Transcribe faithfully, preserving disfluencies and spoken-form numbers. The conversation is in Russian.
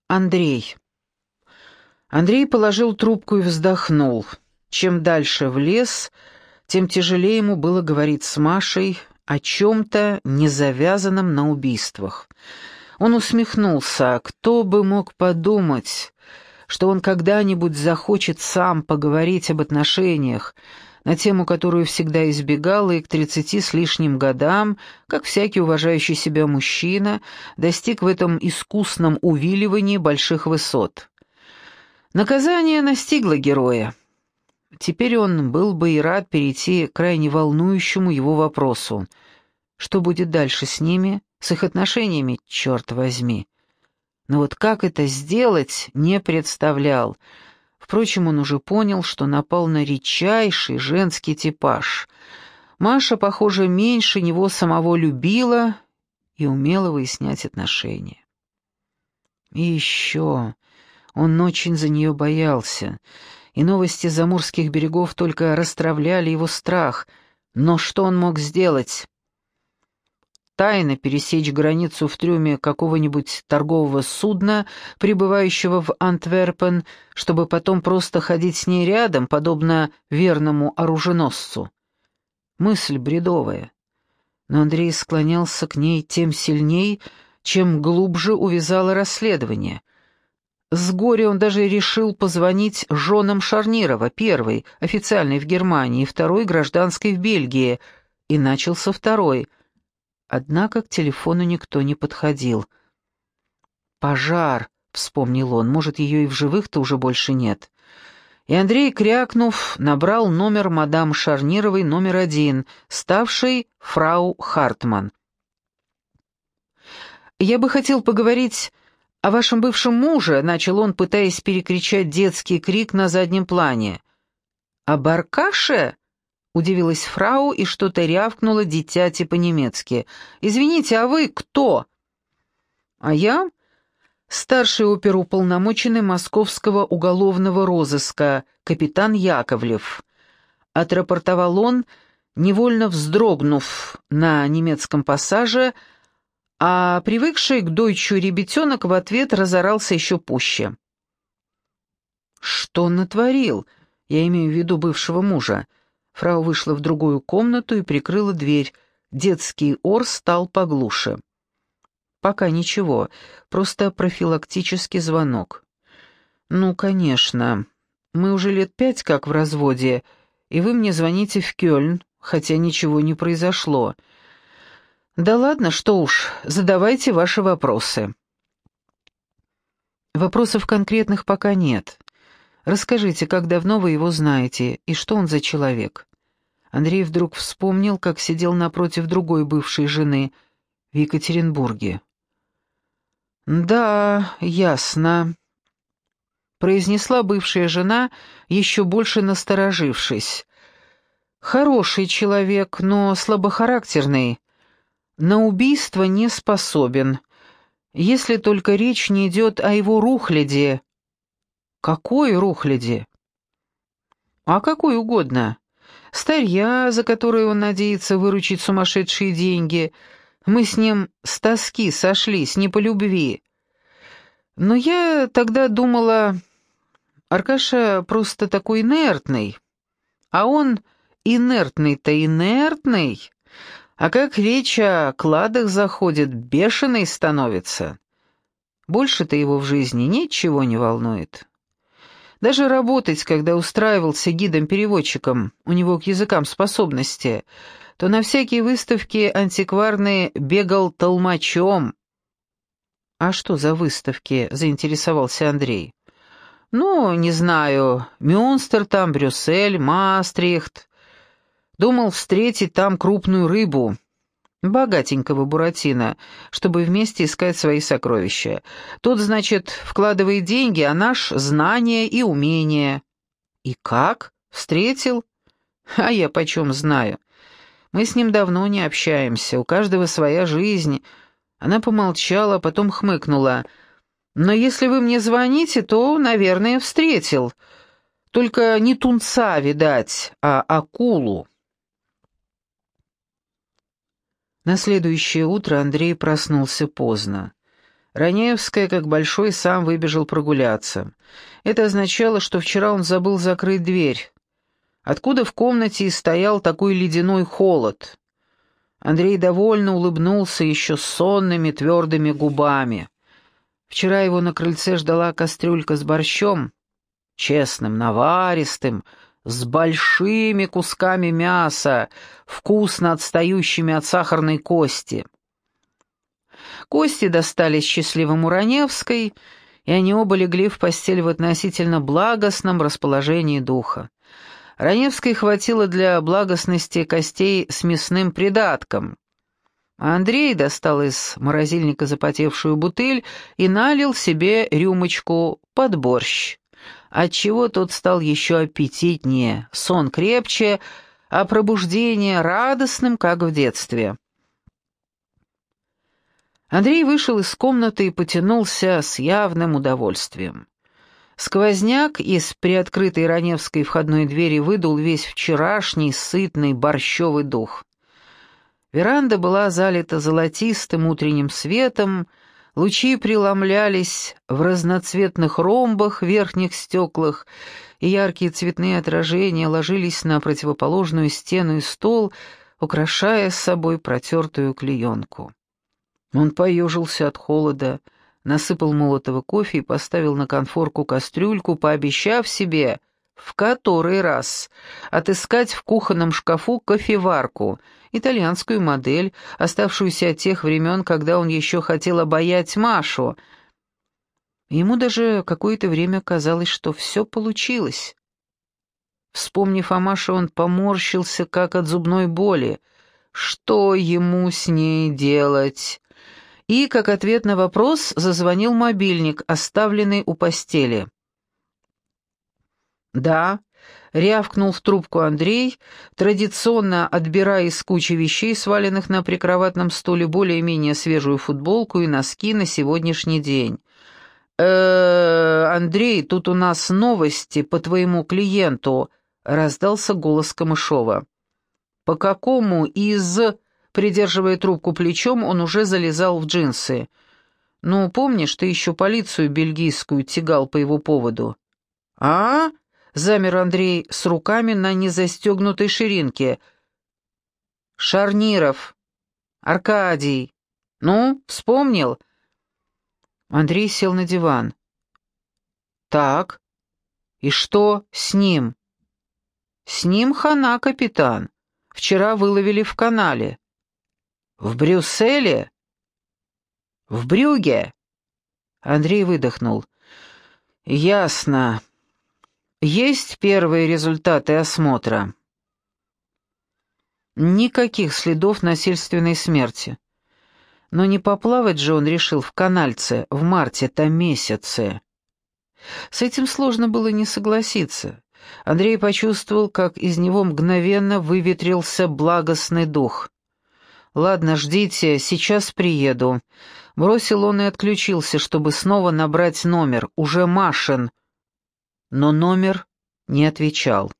Андрей. Андрей положил трубку и вздохнул. Чем дальше в лес, тем тяжелее ему было говорить с Машей о чем-то незавязанном на убийствах. Он усмехнулся. Кто бы мог подумать, что он когда-нибудь захочет сам поговорить об отношениях, на тему, которую всегда избегал, и к тридцати с лишним годам, как всякий уважающий себя мужчина, достиг в этом искусном увиливании больших высот. Наказание настигло героя. Теперь он был бы и рад перейти к крайне волнующему его вопросу. Что будет дальше с ними, с их отношениями, черт возьми? Но вот как это сделать, не представлял. Впрочем, он уже понял, что напал на редчайший женский типаж. Маша, похоже, меньше него самого любила и умела выяснять отношения. И еще он очень за нее боялся, и новости с заморских берегов только расстравляли его страх. Но что он мог сделать? Тайно пересечь границу в трюме какого-нибудь торгового судна, прибывающего в Антверпен, чтобы потом просто ходить с ней рядом, подобно верному оруженосцу. Мысль бредовая. Но Андрей склонялся к ней тем сильней, чем глубже увязало расследование. С горя он даже решил позвонить женам Шарнирова, первой, официальной в Германии, второй, гражданской в Бельгии, и начал со второй. Однако к телефону никто не подходил. «Пожар», — вспомнил он, — «может, ее и в живых-то уже больше нет». И Андрей, крякнув, набрал номер мадам Шарнировой номер один, ставшей фрау Хартман. «Я бы хотел поговорить о вашем бывшем муже», — начал он, пытаясь перекричать детский крик на заднем плане. «Об Аркаше?» — удивилась фрау и что-то рявкнула дитяти по-немецки. «Извините, а вы кто?» «А я старший оперуполномоченный московского уголовного розыска, капитан Яковлев», — отрапортовал он, невольно вздрогнув на немецком пассаже, а привыкший к дойчу ребятенок в ответ разорался еще пуще. «Что он натворил? Я имею в виду бывшего мужа». Фрау вышла в другую комнату и прикрыла дверь. Детский ор стал поглуше. «Пока ничего, просто профилактический звонок». «Ну, конечно. Мы уже лет пять как в разводе, и вы мне звоните в Кёльн, хотя ничего не произошло. Да ладно, что уж, задавайте ваши вопросы». «Вопросов конкретных пока нет. Расскажите, как давно вы его знаете, и что он за человек?» Андрей вдруг вспомнил, как сидел напротив другой бывшей жены в Екатеринбурге. «Да, ясно», — произнесла бывшая жена, еще больше насторожившись. «Хороший человек, но слабохарактерный. На убийство не способен, если только речь не идет о его рухляде». «Какой рухляде?» «А какой угодно. Старья, за которую он надеется выручить сумасшедшие деньги. Мы с ним с тоски сошлись, не по любви. Но я тогда думала, Аркаша просто такой инертный. А он инертный-то инертный. А как речь о кладах заходит, бешеный становится. Больше-то его в жизни ничего не волнует. Даже работать, когда устраивался гидом-переводчиком, у него к языкам способности, то на всякие выставки антикварные бегал толмачом». «А что за выставки?» — заинтересовался Андрей. «Ну, не знаю, Мюнстер там, Брюссель, Маастрихт. Думал встретить там крупную рыбу, богатенького Буратино, чтобы вместе искать свои сокровища. Тот, значит, вкладывает деньги, а наш — знания и умения». «И как? Встретил?» «А я почем знаю? Мы с ним давно не общаемся, у каждого своя жизнь». Она помолчала, потом хмыкнула. «Но если вы мне звоните, то, наверное, встретил. Только не тунца, видать, а акулу». На следующее утро Андрей проснулся поздно. Раневская, как большой, сам выбежал прогуляться. Это означало, что вчера он забыл закрыть дверь, откуда в комнате и стоял такой ледяной холод. Андрей довольно улыбнулся еще сонными твердыми губами. Вчера его на крыльце ждала кастрюлька с борщом, честным, наваристым, с большими кусками мяса, вкусно отстающими от сахарной кости. Кости достались счастливому Раневской, и они оба легли в постель в относительно благостном расположении духа. Раневской хватило для благостности костей с мясным придатком. А Андрей достал из морозильника запотевшую бутыль и налил себе рюмочку под борщ, отчего тот стал еще аппетитнее, сон крепче, а пробуждение радостным, как в детстве. Андрей вышел из комнаты и потянулся с явным удовольствием. Сквозняк из приоткрытой Раневской входной двери выдул весь вчерашний сытный борщевый дух. Веранда была залита золотистым утренним светом, лучи преломлялись в разноцветных ромбах в верхних стеклах, и яркие цветные отражения ложились на противоположную стену и стол, украшая с собой протертую клеенку. Он поежился от холода, насыпал молотого кофе и поставил на конфорку кастрюльку, пообещав себе в который раз отыскать в кухонном шкафу кофеварку, итальянскую модель, оставшуюся от тех времен, когда он еще хотел обаять Машу. Ему даже какое-то время казалось, что все получилось. Вспомнив о Маше, он поморщился, как от зубной боли. Что ему с ней делать? И, как ответ на вопрос, зазвонил мобильник, оставленный у постели. «Да», — рявкнул в трубку Андрей, традиционно отбирая из кучи вещей, сваленных на прикроватном стуле, более-менее свежую футболку и носки на сегодняшний день. э Андрей, тут у нас новости по твоему клиенту», — раздался голос Камышова. «По какому из...» Придерживая трубку плечом, он уже залезал в джинсы. «Ну, помнишь, ты еще полицию бельгийскую тягал по его поводу?» «А?» — замер Андрей с руками на незастегнутой ширинке. «Шарниров. Аркадий. Ну, вспомнил?» Андрей сел на диван. «Так. И что с ним?» «С ним хана, капитан. Вчера выловили в канале». «В Брюсселе?» «В Брюгге?» Андрей выдохнул. «Ясно. Есть первые результаты осмотра?» Никаких следов насильственной смерти. Но не поплавать же он решил в канальце в марте-то месяце. С этим сложно было не согласиться. Андрей почувствовал, как из него мгновенно выветрился благостный дух. «Ладно, ждите, сейчас приеду». Бросил он и отключился, чтобы снова набрать номер, уже Машин. Но номер не отвечал.